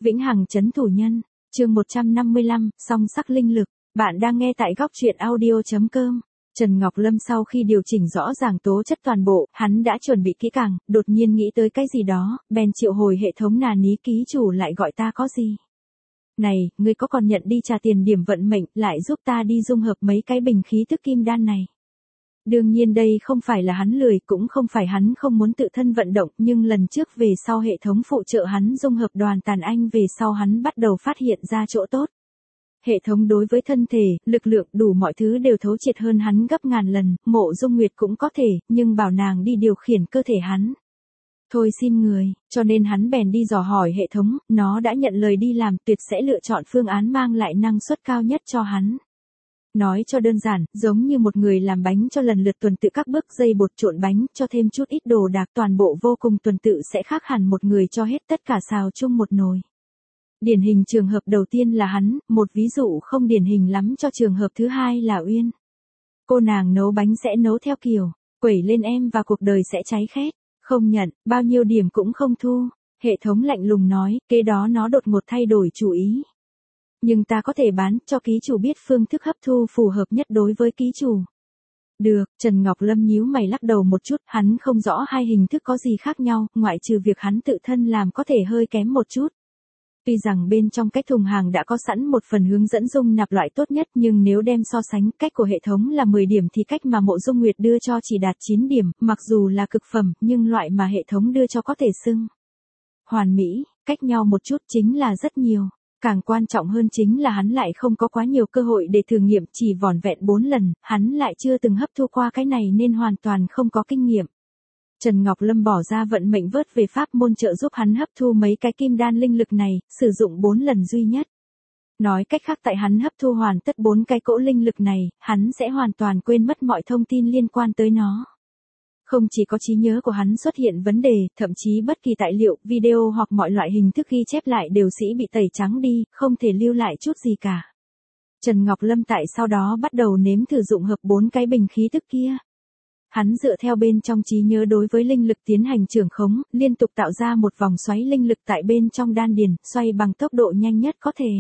Vĩnh hằng trấn thủ nhân, chương 155, song sắc linh lực. Bạn đang nghe tại góc truyện audio.com. Trần Ngọc Lâm sau khi điều chỉnh rõ ràng tố chất toàn bộ, hắn đã chuẩn bị kỹ càng, đột nhiên nghĩ tới cái gì đó, bèn triệu hồi hệ thống nà ní ký chủ lại gọi ta có gì. Này, ngươi có còn nhận đi trả tiền điểm vận mệnh, lại giúp ta đi dung hợp mấy cái bình khí thức kim đan này. Đương nhiên đây không phải là hắn lười, cũng không phải hắn không muốn tự thân vận động, nhưng lần trước về sau hệ thống phụ trợ hắn dung hợp đoàn tàn anh về sau hắn bắt đầu phát hiện ra chỗ tốt. Hệ thống đối với thân thể, lực lượng đủ mọi thứ đều thấu triệt hơn hắn gấp ngàn lần, Mộ Dung Nguyệt cũng có thể, nhưng bảo nàng đi điều khiển cơ thể hắn. Thôi xin người, cho nên hắn bèn đi dò hỏi hệ thống, nó đã nhận lời đi làm, tuyệt sẽ lựa chọn phương án mang lại năng suất cao nhất cho hắn. Nói cho đơn giản, giống như một người làm bánh cho lần lượt tuần tự các bước dây bột trộn bánh, cho thêm chút ít đồ đạc toàn bộ vô cùng tuần tự sẽ khác hẳn một người cho hết tất cả xào chung một nồi. Điển hình trường hợp đầu tiên là hắn, một ví dụ không điển hình lắm cho trường hợp thứ hai là Uyên. Cô nàng nấu bánh sẽ nấu theo kiểu, quẩy lên em và cuộc đời sẽ cháy khét, không nhận, bao nhiêu điểm cũng không thu. Hệ thống lạnh lùng nói, kế đó nó đột ngột thay đổi chủ ý. Nhưng ta có thể bán cho ký chủ biết phương thức hấp thu phù hợp nhất đối với ký chủ. Được, Trần Ngọc Lâm nhíu mày lắc đầu một chút, hắn không rõ hai hình thức có gì khác nhau, ngoại trừ việc hắn tự thân làm có thể hơi kém một chút. Tuy rằng bên trong cái thùng hàng đã có sẵn một phần hướng dẫn dung nạp loại tốt nhất, nhưng nếu đem so sánh cách của hệ thống là 10 điểm thì cách mà Mộ Dung Nguyệt đưa cho chỉ đạt 9 điểm, mặc dù là cực phẩm, nhưng loại mà hệ thống đưa cho có thể xưng hoàn mỹ, cách nhau một chút chính là rất nhiều. Càng quan trọng hơn chính là hắn lại không có quá nhiều cơ hội để thử nghiệm, chỉ vỏn vẹn 4 lần, hắn lại chưa từng hấp thu qua cái này nên hoàn toàn không có kinh nghiệm. Trần Ngọc Lâm bỏ ra vận mệnh vớt về pháp môn trợ giúp hắn hấp thu mấy cái kim đan linh lực này, sử dụng 4 lần duy nhất. Nói cách khác tại hắn hấp thu hoàn tất 4 cái cỗ linh lực này, hắn sẽ hoàn toàn quên mất mọi thông tin liên quan tới nó. Không chỉ có trí nhớ của hắn xuất hiện vấn đề, thậm chí bất kỳ tài liệu, video hoặc mọi loại hình thức ghi chép lại đều sẽ bị tẩy trắng đi, không thể lưu lại chút gì cả. Trần Ngọc Lâm tại sau đó bắt đầu nếm thử dụng hợp 4 cái bình khí tức kia. Hắn dựa theo bên trong trí nhớ đối với linh lực tiến hành trưởng khống, liên tục tạo ra một vòng xoáy linh lực tại bên trong đan điền, xoay bằng tốc độ nhanh nhất có thể.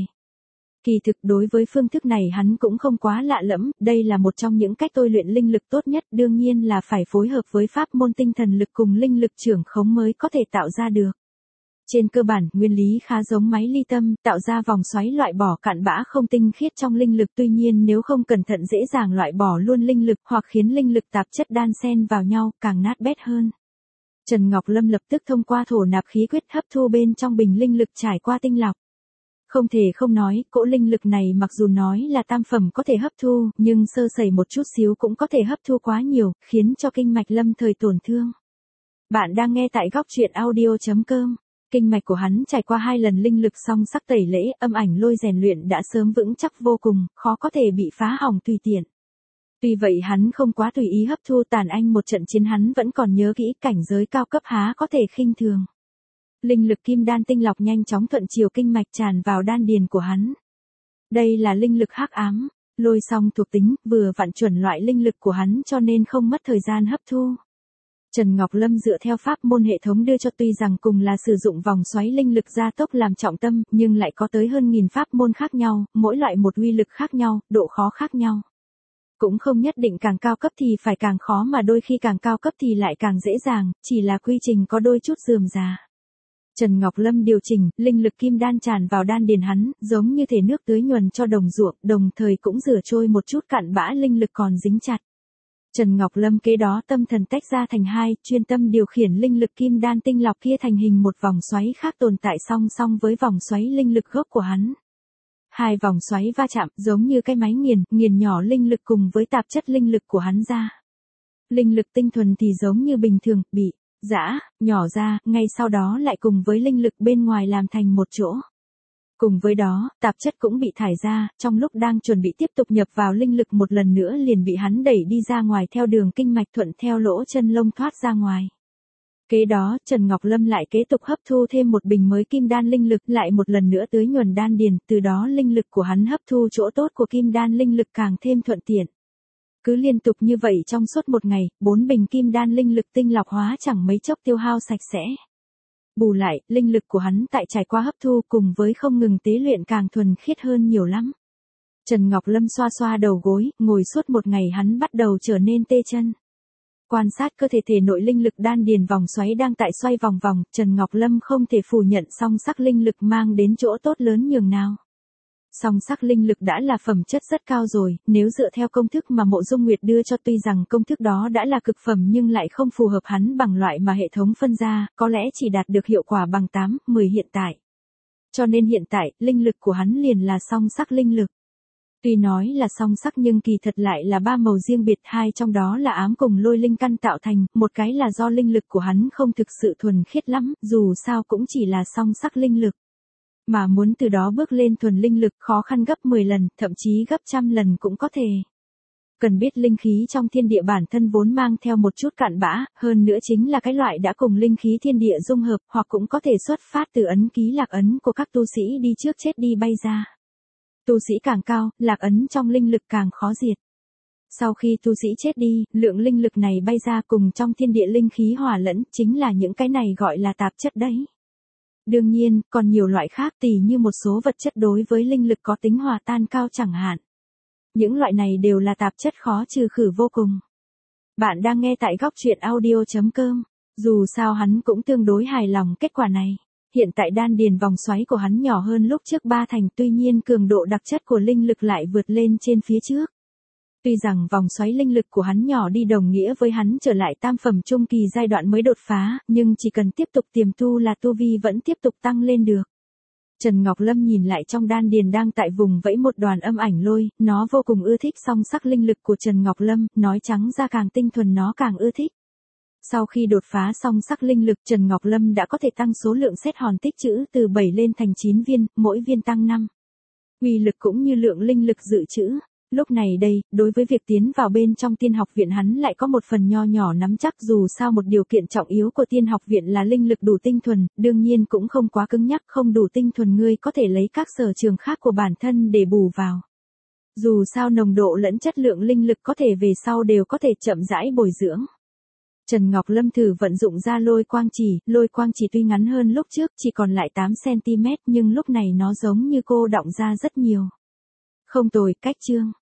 Kỳ thực đối với phương thức này hắn cũng không quá lạ lẫm, đây là một trong những cách tôi luyện linh lực tốt nhất, đương nhiên là phải phối hợp với pháp môn tinh thần lực cùng linh lực trưởng khống mới có thể tạo ra được. Trên cơ bản, nguyên lý khá giống máy ly tâm, tạo ra vòng xoáy loại bỏ cặn bã không tinh khiết trong linh lực, tuy nhiên nếu không cẩn thận dễ dàng loại bỏ luôn linh lực hoặc khiến linh lực tạp chất đan xen vào nhau, càng nát bét hơn. Trần Ngọc Lâm lập tức thông qua thổ nạp khí quyết hấp thu bên trong bình linh lực trải qua tinh lọc. Không thể không nói, cỗ linh lực này mặc dù nói là tam phẩm có thể hấp thu, nhưng sơ sẩy một chút xíu cũng có thể hấp thu quá nhiều, khiến cho kinh mạch lâm thời tổn thương. Bạn đang nghe tại góc truyện audio.com. Kinh mạch của hắn trải qua 2 lần linh lực song sắc tẩy lễ, âm ảnh lôi rèn luyện đã sớm vững chắc vô cùng, khó có thể bị phá hỏng tùy tiện. Tuy vậy hắn không quá tùy ý hấp thu tàn anh, một trận chiến hắn vẫn còn nhớ kỹ, cảnh giới cao cấp há có thể khinh thường. Linh lực kim đan tinh lọc nhanh chóng thuận chiều kinh mạch tràn vào đan điền của hắn. Đây là linh lực hắc ám, lôi song thuộc tính, vừa vặn chuẩn loại linh lực của hắn cho nên không mất thời gian hấp thu. Trần Ngọc Lâm dựa theo pháp môn hệ thống đưa cho, tuy rằng cùng là sử dụng vòng xoáy linh lực gia tốc làm trọng tâm, nhưng lại có tới hơn 1000 pháp môn khác nhau, mỗi loại một uy lực khác nhau, độ khó khác nhau. Cũng không nhất định càng cao cấp thì phải càng khó, mà đôi khi càng cao cấp thì lại càng dễ dàng, chỉ là quy trình có đôi chút rườm rà. Trần Ngọc Lâm điều chỉnh, linh lực kim đan tràn vào đan điền hắn, giống như thể nước tưới nhuần cho đồng ruộng, đồng thời cũng rửa trôi một chút cặn bã linh lực còn dính chặt. Trần Ngọc Lâm kế đó tâm thần tách ra thành 2, chuyên tâm điều khiển linh lực kim đan tinh lọc kia thành hình một vòng xoáy khác tồn tại song song với vòng xoáy linh lực gốc của hắn. 2 vòng xoáy va chạm, giống như cái máy nghiền nhỏ linh lực cùng với tạp chất linh lực của hắn ra. Linh lực tinh thuần thì giống như bình thường, bị giã, nhỏ ra, ngay sau đó lại cùng với linh lực bên ngoài làm thành một chỗ. Cùng với đó, tạp chất cũng bị thải ra, trong lúc đang chuẩn bị tiếp tục nhập vào linh lực một lần nữa liền bị hắn đẩy đi ra ngoài theo đường kinh mạch thuận theo lỗ chân lông thoát ra ngoài. Kế đó, Trần Ngọc Lâm lại kế tục hấp thu thêm một bình mới kim đan linh lực, lại một lần nữa tưới nhuần đan điền, từ đó linh lực của hắn hấp thu chỗ tốt của kim đan linh lực càng thêm thuận tiện. Cứ liên tục như vậy trong suốt một ngày, 4 bình kim đan linh lực tinh lọc hóa chẳng mấy chốc tiêu hao sạch sẽ. Bù lại, linh lực của hắn tại trải qua hấp thu cùng với không ngừng tế luyện càng thuần khiết hơn nhiều lắm. Trần Ngọc Lâm xoa xoa đầu gối, ngồi suốt một ngày hắn bắt đầu trở nên tê chân. Quan sát cơ thể thể nội linh lực đan điền vòng xoáy đang tại xoay vòng vòng, Trần Ngọc Lâm không thể phủ nhận song sắc linh lực mang đến chỗ tốt lớn nhường nào. Song sắc linh lực đã là phẩm chất rất cao rồi, nếu dựa theo công thức mà Mộ Dung Nguyệt đưa cho, tuy rằng công thức đó đã là cực phẩm nhưng lại không phù hợp hắn bằng loại mà hệ thống phân ra, có lẽ chỉ đạt được hiệu quả bằng 8, 10 hiện tại. Cho nên hiện tại, linh lực của hắn liền là song sắc linh lực. Tuy nói là song sắc nhưng kỳ thật lại là 3 màu riêng biệt, 2 trong đó là ám cùng lôi linh căn tạo thành, một cái là do linh lực của hắn không thực sự thuần khiết lắm, dù sao cũng chỉ là song sắc linh lực. Mà muốn từ đó bước lên thuần linh lực khó khăn gấp 10 lần, thậm chí gấp trăm lần cũng có thể. Cần biết linh khí trong thiên địa bản thân vốn mang theo một chút cạn bã, hơn nữa chính là cái loại đã cùng linh khí thiên địa dung hợp, hoặc cũng có thể xuất phát từ ấn ký lạc ấn của các tu sĩ đi trước chết đi bay ra. Tu sĩ càng cao, lạc ấn trong linh lực càng khó diệt. Sau khi tu sĩ chết đi, lượng linh lực này bay ra cùng trong thiên địa linh khí hòa lẫn, chính là những cái này gọi là tạp chất đấy. Đương nhiên, còn nhiều loại khác tỉ như một số vật chất đối với linh lực có tính hòa tan cao chẳng hạn. Những loại này đều là tạp chất khó trừ khử vô cùng. Bạn đang nghe tại góc truyện audio.com. Dù sao hắn cũng tương đối hài lòng kết quả này. Hiện tại đan điền vòng xoáy của hắn nhỏ hơn lúc trước 3 thành, tuy nhiên cường độ đặc chất của linh lực lại vượt lên trên phía trước. Tuy rằng vòng xoáy linh lực của hắn nhỏ đi đồng nghĩa với hắn trở lại tam phẩm trung kỳ giai đoạn mới đột phá, nhưng chỉ cần tiếp tục tiềm tu là tu vi vẫn tiếp tục tăng lên được. Trần Ngọc Lâm nhìn lại trong đan điền đang tại vùng vẫy một đoàn âm ảnh lôi, nó vô cùng ưa thích song sắc linh lực của Trần Ngọc Lâm, nói trắng ra càng tinh thuần nó càng ưa thích. Sau khi đột phá song sắc linh lực, Trần Ngọc Lâm đã có thể tăng số lượng xét hòn tích trữ từ 7 lên thành 9 viên, mỗi viên tăng 5. Uy lực cũng như lượng linh lực dự trữ. Lúc này đây, đối với việc tiến vào bên trong tiên học viện hắn lại có một phần nho nhỏ nắm chắc, dù sao một điều kiện trọng yếu của tiên học viện là linh lực đủ tinh thuần, đương nhiên cũng không quá cứng nhắc, không đủ tinh thuần ngươi có thể lấy các sở trường khác của bản thân để bù vào. Dù sao nồng độ lẫn chất lượng linh lực có thể về sau đều có thể chậm rãi bồi dưỡng. Trần Ngọc Lâm thử vận dụng ra lôi quang chỉ tuy ngắn hơn lúc trước chỉ còn lại 8cm nhưng lúc này nó giống như cô đọng ra rất nhiều. Không tồi, cách chương.